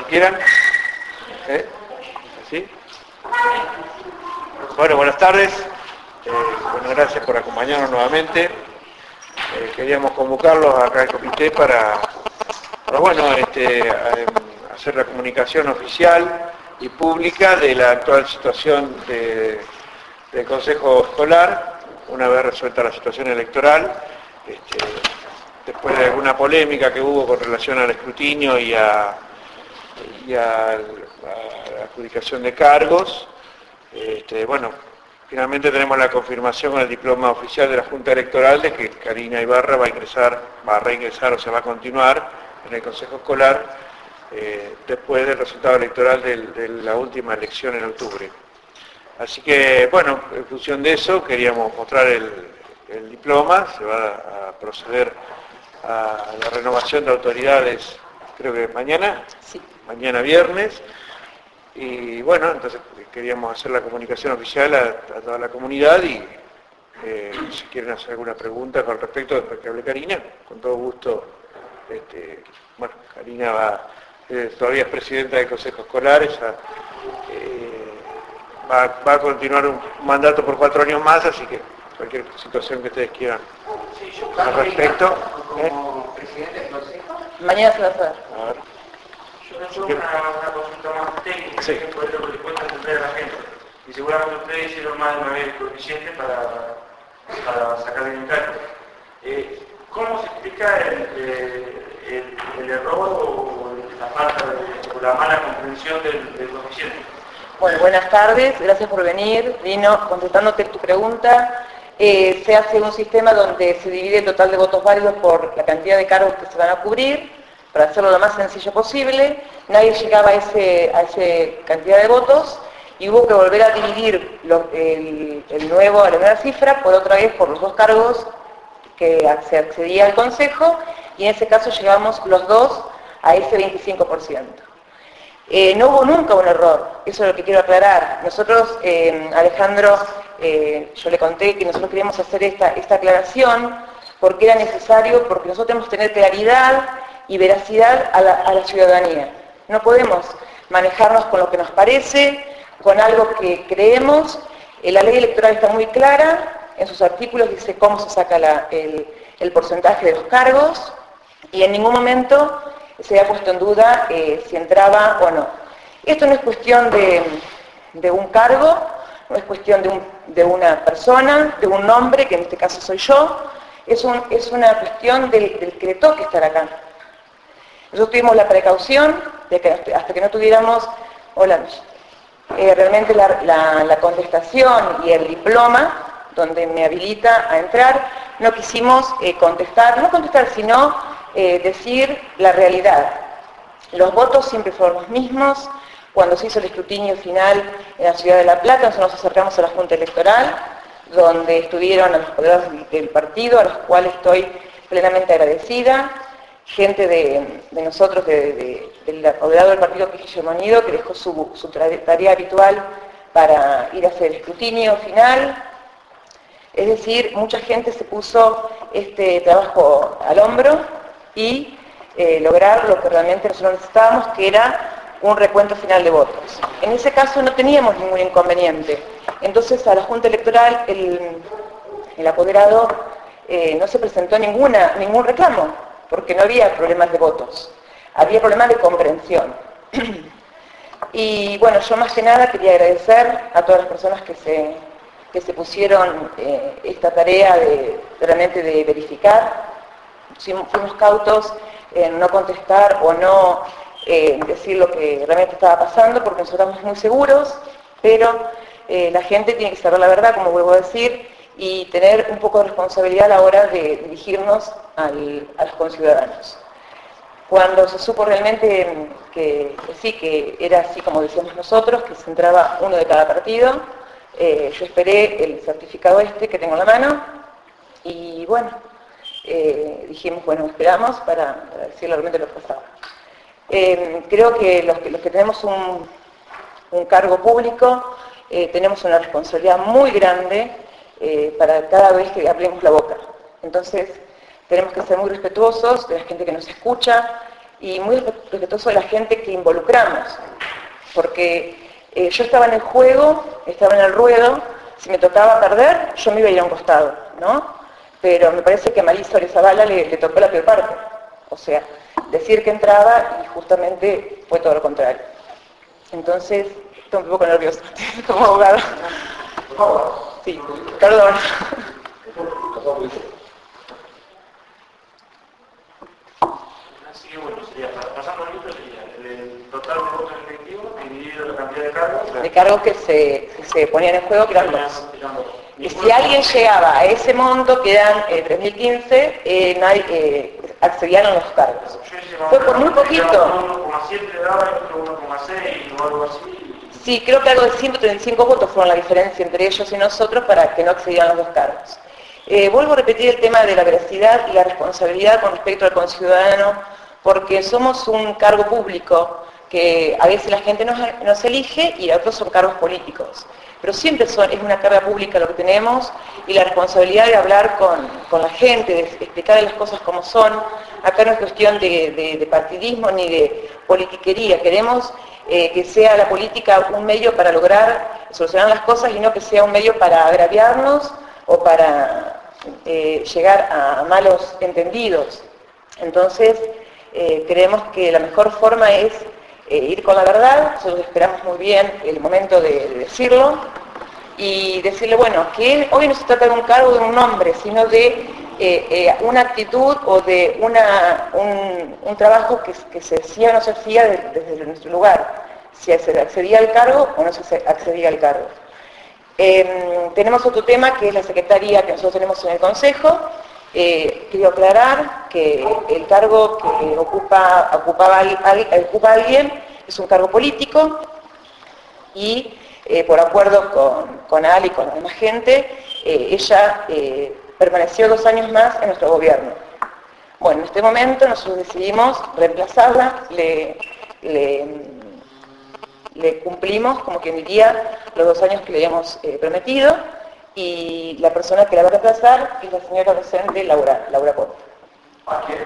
quieran. ¿Sí? Bueno, buenas tardes. Bueno, gracias por acompañarnos nuevamente. Queríamos convocarlos acá al comité para hacer la comunicación oficial y pública de la actual situación del Consejo Escolar, una vez resuelta la situación electoral, después de alguna polémica que hubo con relación al escrutinio y a la adjudicación de cargos. Finalmente tenemos la confirmación con el diploma oficial de la Junta Electoral de que Karina Ibarra va a reingresar o se va a continuar en el Consejo Escolar después del resultado electoral de la última elección en octubre. Así que, bueno, en función de eso queríamos mostrar el diploma. Se va a proceder a la renovación de autoridades, creo que mañana, sí. Mañana viernes. Y bueno, entonces queríamos hacer la comunicación oficial a toda la comunidad y si quieren hacer alguna pregunta con respecto, después que hable Karina, con todo gusto. Karina todavía es presidenta del Consejo Escolar, ella va a continuar un mandato por 4 años más, así que cualquier situación que ustedes quieran al respecto. Como presidente del Consejo. Mañana se va a hacer. A ver. Yo una consulta más técnica, sí. Que puede lo que le cuesta entender a la gente. Y seguramente ustedes hicieron más de una vez coeficiente para sacar el cálculo. ¿Cómo se explica el error o la falta o la mala comprensión del coeficiente? Bueno, buenas tardes, gracias por venir. Vino contestándote tu pregunta. Se hace un sistema donde se divide el total de votos válidos por la cantidad de cargos que se van a cubrir, para hacerlo lo más sencillo posible. Nadie llegaba a esa cantidad de votos y hubo que volver a dividir la nueva cifra por otra vez por los 2 cargos que se accedía al Consejo, y en ese caso llegamos los 2 a ese 25%. No hubo nunca un error, eso es lo que quiero aclarar. Nosotros, Alejandro, yo le conté que nosotros queríamos hacer esta aclaración porque era necesario, porque nosotros tenemos que tener claridad y veracidad a la ciudadanía. No podemos manejarnos con lo que nos parece, con algo que creemos. La ley electoral está muy clara, en sus artículos dice cómo se saca el porcentaje de los cargos, y en ningún momento se ha puesto en duda si entraba o no. Esto no es cuestión de un cargo, no es cuestión de una persona, de un nombre, que en este caso soy yo, es una cuestión del que le toque estar acá. Nosotros tuvimos la precaución de que hasta que no tuviéramos realmente la contestación y el diploma donde me habilita a entrar, no quisimos sino decir la realidad. Los votos siempre fueron los mismos. Cuando se hizo el escrutinio final en la ciudad de La Plata, nosotros nos acercamos a la Junta Electoral, donde estuvieron a los poderes del partido, a los cuales estoy plenamente agradecida. Gente de nosotros, del apoderado del partido, que es Guillermo Nido, que dejó su tarea habitual para ir a hacer el escrutinio final. Es decir, mucha gente se puso este trabajo al hombro y lograr lo que realmente nosotros necesitábamos, que era un recuento final de votos. En ese caso no teníamos ningún inconveniente. Entonces a la Junta Electoral el apoderado no se presentó ningún reclamo, porque no había problemas de votos, había problemas de comprensión. Y bueno, yo más que nada quería agradecer a todas las personas que se pusieron esta tarea realmente de verificar. Fuimos cautos en no contestar o no decir lo que realmente estaba pasando, porque nosotros estamos muy seguros, pero la gente tiene que saber la verdad, como vuelvo a decir, y tener un poco de responsabilidad a la hora de dirigirnos a los conciudadanos. Cuando se supo realmente que sí, que era así como decíamos nosotros, que se entraba uno de cada partido, yo esperé el certificado que tengo en la mano, y bueno, dijimos, bueno, esperamos para decir realmente lo que pasaba. Creo que los que tenemos un cargo público tenemos una responsabilidad muy grande para cada vez que abrimos la boca. Entonces, tenemos que ser muy respetuosos de la gente que nos escucha, y muy respetuoso de la gente que involucramos, porque yo estaba en el juego, estaba en el ruedo, si me tocaba perder, yo me iba a ir a un costado, ¿no? Pero me parece que a Marisa Orizabala le tocó la peor parte, o sea, decir que entraba y justamente fue todo lo contrario. Entonces, estoy un poco nerviosa como abogado. Sí, perdón. Así que bueno, sería, pasando el libro sería el total de votos efectivos dividido la cantidad de cargos. De cargos que se ponían en juego, que eran dos. Y si alguien llegaba a ese monto, que eran 3.015, nadie accedían a los cargos. Fue por muy poquito. 1,7 daba, otro 1,6 o algo así. Sí, creo que algo de 135 votos fueron la diferencia entre ellos y nosotros para que no accedieran a los dos cargos. Vuelvo a repetir el tema de la veracidad y la responsabilidad con respecto al conciudadano, porque somos un cargo público que a veces la gente nos elige y otros son cargos políticos. Pero siempre es una carga pública lo que tenemos y la responsabilidad de hablar con la gente, de explicar las cosas como son. Acá no es cuestión de partidismo ni de politiquería. Queremos que sea la política un medio para lograr solucionar las cosas y no que sea un medio para agraviarnos o para llegar a malos entendidos. Entonces, creemos que la mejor forma es ir con la verdad. Nosotros esperamos muy bien el momento de decirlo y decirle, bueno, que hoy no se trata de un cargo, de un nombre, sino de una actitud o de un trabajo que se hacía o no se hacía desde nuestro lugar, si se accedía al cargo o no se accedía al cargo. Tenemos otro tema que es la secretaría que nosotros tenemos en el Consejo. Quiero aclarar que el cargo que ocupa alguien es un cargo político y por acuerdo con Ali y con la demás gente, ella permaneció 2 años más en nuestro gobierno. Bueno, en este momento nosotros decidimos reemplazarla, le cumplimos, como quien diría, los 2 años que le habíamos prometido, y la persona que la va a reemplazar es la señora docente Laura Ponte. ¿A qué?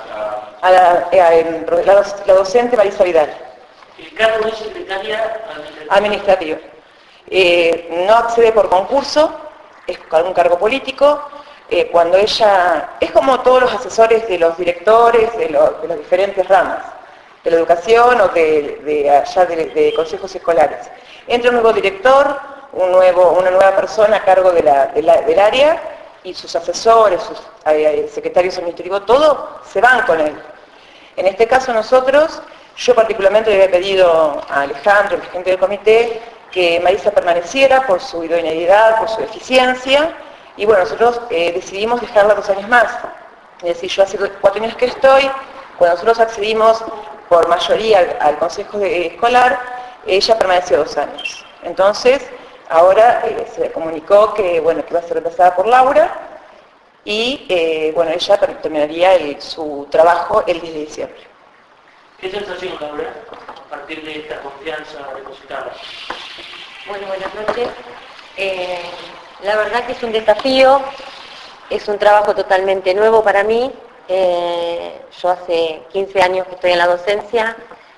La docente Marisa Vidal. ¿El cargo es secretaria administrativa? No accede por concurso, es un cargo político. Cuando ella, es como todos los asesores de los directores de las diferentes ramas, de la educación o de consejos escolares. Entra un nuevo director, una nueva persona a cargo del área, y sus asesores, sus secretarios administrativos, todo se van con él. En este caso nosotros, yo particularmente le había pedido a Alejandro, la gente del comité, que Marisa permaneciera por su idoneidad, por su eficiencia, y bueno, nosotros decidimos dejarla 2 años más. Es decir, yo hace 4 años que estoy, cuando nosotros accedimos por mayoría al consejo escolar, ella permaneció 2 años. Entonces, ahora se comunicó que iba a ser reemplazada por Laura y bueno, ella terminaría su trabajo el 10 de diciembre. ¿Qué sensación, Laura, a partir de esta confianza depositada? Bueno, buenas noches. La verdad que es un desafío, es un trabajo totalmente nuevo para mí. Yo hace 15 años que estoy en la docencia.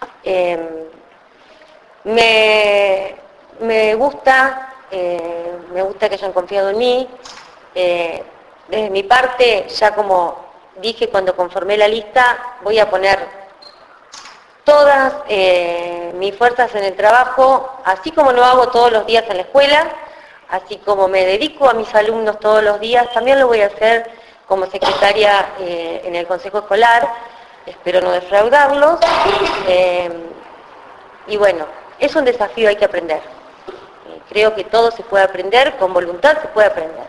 Me gusta que hayan confiado en mí. Desde mi parte, ya como dije cuando conformé la lista, voy a poner todas mis fuerzas en el trabajo, así como lo hago todos los días en la escuela, así como me dedico a mis alumnos todos los días, también lo voy a hacer como secretaria en el Consejo Escolar. Espero no defraudarlos. Y bueno, es un desafío, hay que aprender. Creo que todo se puede aprender, con voluntad se puede aprender.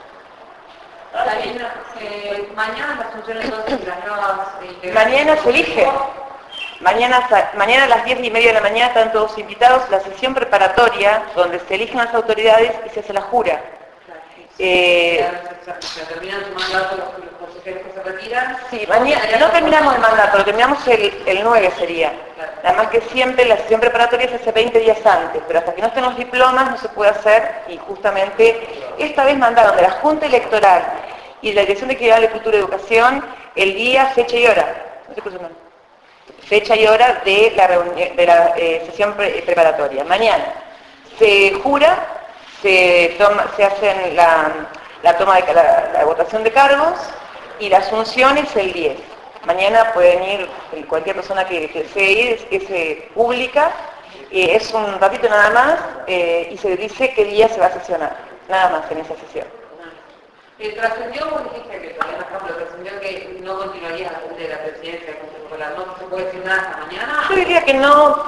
Mañana las funciones entonces las nuevas... Mañana se elige. Mañana a las 10:30 de la mañana están todos invitados, la sesión preparatoria donde se eligen las autoridades y se hace la jura. Se terminan su mandato los consejeros que se retiran. Sí, mañana, no terminamos el mandato, lo terminamos el 9 sería. Claro. Además que siempre la sesión preparatoria se hace 20 días antes, pero hasta que no estén los diplomas no se puede hacer, y justamente esta vez mandaron de la Junta Electoral y de la Dirección de Equidad de Cultura y Educación el día, fecha y hora. No te escucho mal. fecha y hora de la sesión preparatoria. Mañana se jura, se hacen la votación de cargos y la asunción es el 10. Mañana pueden ir cualquier persona que desee ir, es pública, es un ratito nada más y se dice qué día se va a sesionar, nada más en esa sesión. Trascendió, vos dijiste que todavía no estamos, trascendió que no continuarías al frente de la presidencia del Consejo Escolar, ¿no se puede decir nada hasta mañana? Yo diría que no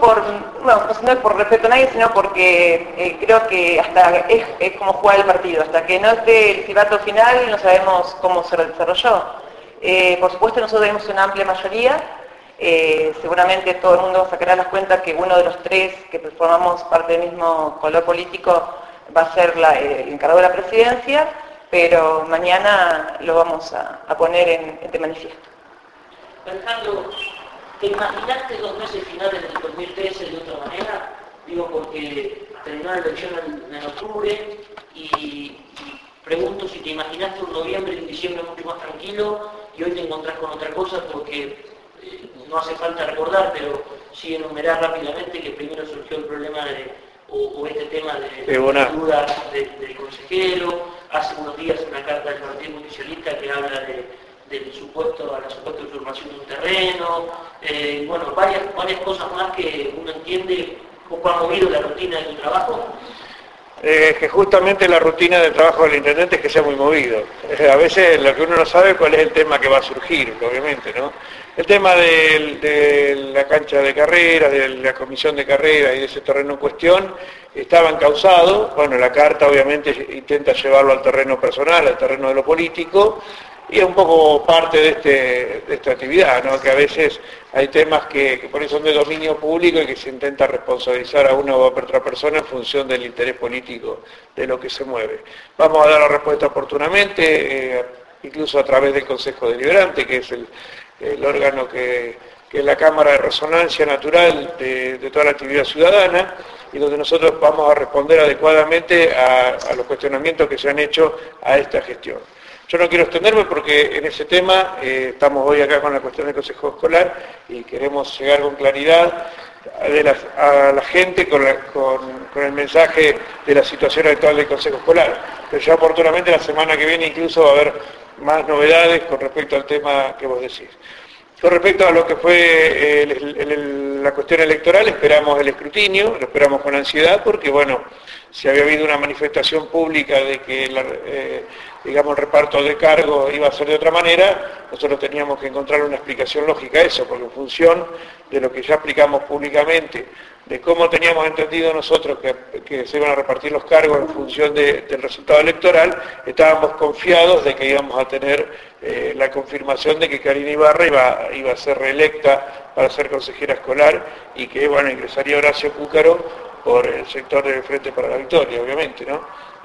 no es por respeto a nadie, sino porque creo que hasta es como jugar el partido, hasta que no esté el silbato final no sabemos cómo se desarrolló. Por supuesto nosotros tenemos una amplia mayoría, seguramente todo el mundo sacará las cuentas que uno de los tres que formamos parte del mismo color político va a ser el encargado de la presidencia, pero mañana lo vamos a poner de manifiesto. Alejandro, ¿te imaginaste 2 meses finales del 2013 de otra manera? Digo, porque terminó la elección en octubre y pregunto si te imaginaste un noviembre y un diciembre mucho más tranquilo y hoy te encontrás con otra cosa porque no hace falta recordar, pero sí enumerar rápidamente que primero surgió el problema o este tema de duda del consejero. Hace unos días una carta del Partido Justicialista que habla a la supuesta usurpación de un terreno, bueno, varias cosas más que uno entiende cómo ha movido la rutina de tu trabajo. Que justamente la rutina del trabajo del intendente es que sea muy movido. A veces lo que uno no sabe cuál es el tema que va a surgir, obviamente, ¿no? El tema de la cancha de carreras, de la comisión de carreras y de ese terreno en cuestión, estaba encauzado. Bueno, la carta obviamente intenta llevarlo al terreno personal, al terreno de lo político, y es un poco parte de esta actividad, ¿no? Que a veces hay temas que por eso son de dominio público y que se intenta responsabilizar a una u otra persona en función del interés político de lo que se mueve. Vamos a dar la respuesta oportunamente, incluso a través del Consejo Deliberante, que es el órgano que es la cámara de resonancia natural de toda la actividad ciudadana, y donde nosotros vamos a responder adecuadamente a los cuestionamientos que se han hecho a esta gestión. Yo no quiero extenderme porque en ese tema estamos hoy acá con la cuestión del Consejo Escolar y queremos llegar con claridad a la gente con el mensaje de la situación actual del Consejo Escolar. Pero ya oportunamente la semana que viene incluso va a haber más novedades con respecto al tema que vos decís. Con respecto a lo que fue la cuestión electoral, esperamos el escrutinio, lo esperamos con ansiedad porque, bueno, si había habido una manifestación pública de que el reparto de cargos iba a ser de otra manera, nosotros teníamos que encontrar una explicación lógica a eso, porque en función de lo que ya explicamos públicamente, de cómo teníamos entendido nosotros que se iban a repartir los cargos en función del resultado electoral, estábamos confiados de que íbamos a tener la confirmación de que Karina Ibarra iba a ser reelecta para ser consejera escolar y que, bueno, ingresaría Horacio Cúcaro por el sector del Frente para la Victoria, obviamente, ¿no?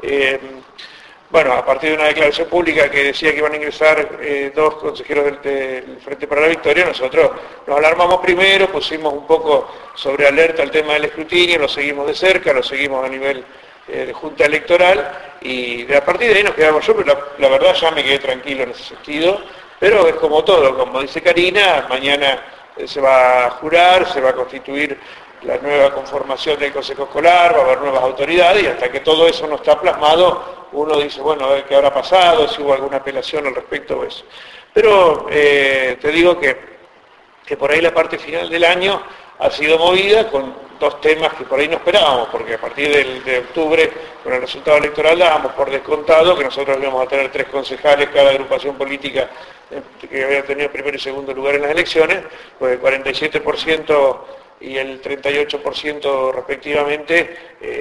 Bueno, a partir de una declaración pública que decía que iban a ingresar 2 consejeros del Frente para la Victoria, nosotros nos alarmamos primero, pusimos un poco sobre alerta el tema del escrutinio, lo seguimos de cerca, lo seguimos a nivel de Junta Electoral, y a partir de ahí nos quedamos yo, pero la verdad ya me quedé tranquilo en ese sentido, pero es como todo, como dice Karina, mañana se va a jurar, se va a constituir la nueva conformación del Consejo Escolar, va a haber nuevas autoridades y hasta que todo eso no está plasmado, uno dice, bueno, a ver qué habrá pasado, si hubo alguna apelación al respecto de eso. Pero te digo que por ahí la parte final del año ha sido movida con 2 temas que por ahí no esperábamos, porque a partir de octubre, con el resultado electoral, dábamos por descontado que nosotros íbamos a tener 3 concejales cada agrupación política que había tenido primero y segundo lugar en las elecciones, pues el 47% y el 38% respectivamente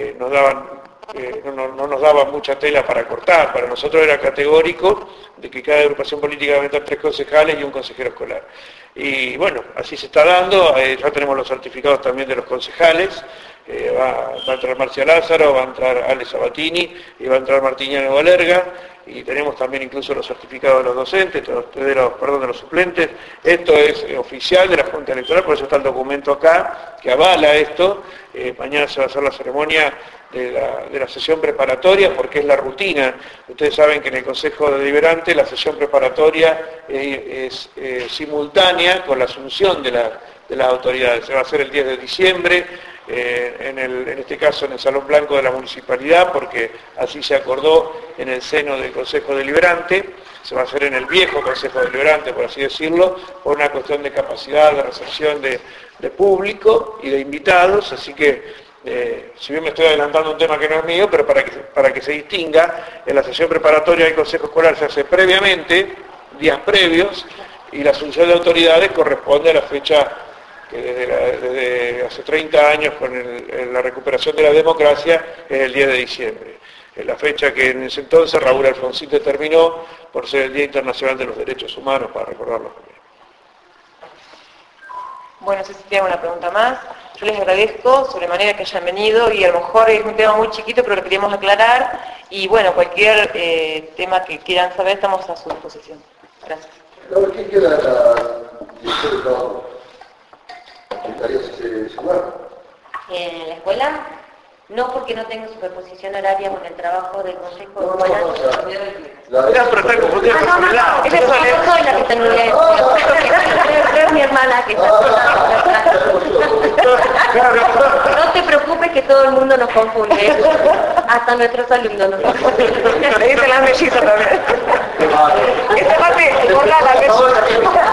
no nos daban mucha tela para cortar. Para nosotros era categórico de que cada agrupación política iba a tener 3 concejales y un consejero escolar. Y bueno, así se está dando, ya tenemos los certificados también de los concejales, va a entrar Marcia Lázaro, va a entrar Ale Sabatini y va a entrar Martiniano Valerga, y tenemos también incluso los certificados de los docentes, de los suplentes. Esto es oficial de la Junta Electoral, por eso está el documento acá que avala esto. Mañana se va a hacer la ceremonia de la sesión preparatoria, porque es la rutina. Ustedes saben que en el Consejo Deliberante la sesión preparatoria es simultánea con la asunción de las autoridades. Se va a hacer el 10 de diciembre, en este caso en el Salón Blanco de la Municipalidad, porque así se acordó en el seno del Consejo Deliberante. Se va a hacer en el viejo Consejo Deliberante, por así decirlo, por una cuestión de capacidad de recepción de público y de invitados, así que si bien me estoy adelantando un tema que no es mío, pero para que se distinga, en la sesión preparatoria del Consejo Escolar se hace previamente, días previos, y la asunción de autoridades corresponde a la fecha que desde hace 30 años con la recuperación de la democracia es el 10 de diciembre. La fecha que en ese entonces Raúl Alfonsín determinó por ser el Día Internacional de los Derechos Humanos, para recordarlo también. Bueno, no sé si tienen una pregunta más. Yo les agradezco sobremanera que hayan venido y a lo mejor es un tema muy chiquito, pero lo queríamos aclarar. Y bueno, cualquier tema que quieran saber, estamos a su disposición. Gracias. ¿Qué queda la dirección de trabajo? ¿Qué tareas se sumaron? En la escuela, no porque no tengo superposición horaria con el trabajo del Consejo No, Escolar. Pero está confundida con Soledad. Esa soy la que tenía. Es mi hermana que está. No te preocupes que todo el mundo nos confunde. Hasta nuestros alumnos nos confunden. Le dicen las mellizas también. Esta parte, ponga la mellizas.